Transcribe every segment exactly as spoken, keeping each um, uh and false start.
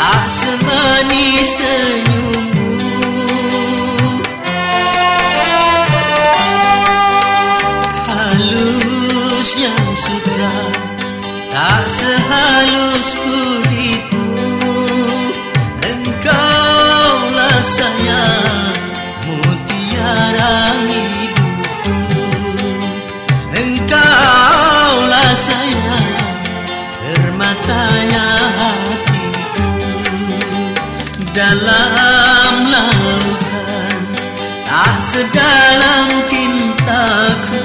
tak semanis senyummu. Halusnya sutra tak sehalus kulitmu. Engkaulah sayang mutiara hidupku. Engkaulah sayang permatanya hatiku. Dalam lautan tak sedalam cintaku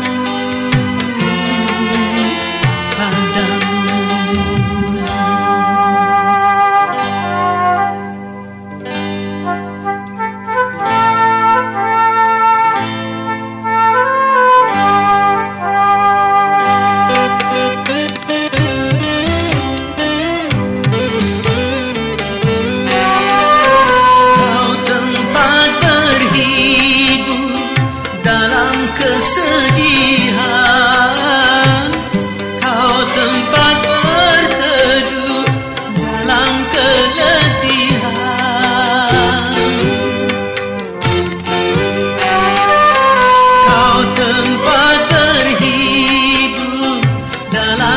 padamu. Kesedihan, kau tempat berteduh dalam keletihan. Kau tempat berhibur dalam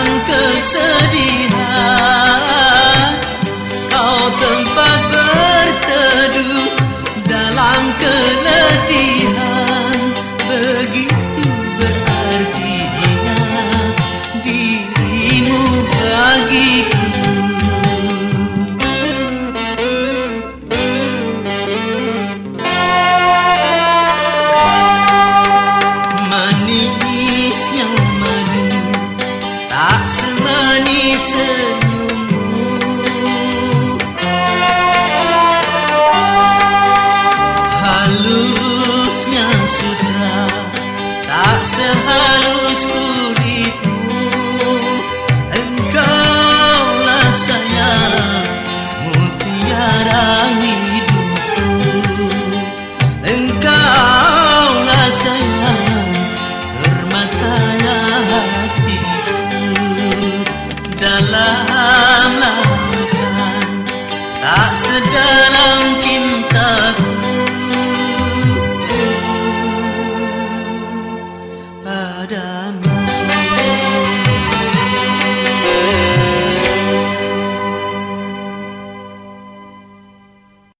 kesedihan. Kau tempat berteduh dalam keletihan. Begitu berartinya dirimu bagiku. Manisnya madu tak semanis senyummu. Halusnya sutra tak sehalus kulitmu. Engkaulah sayang mutiara hidupku. Engkaulah sayang permatanya hatiku. Dalam lautan tak sedalam cintaku padamu.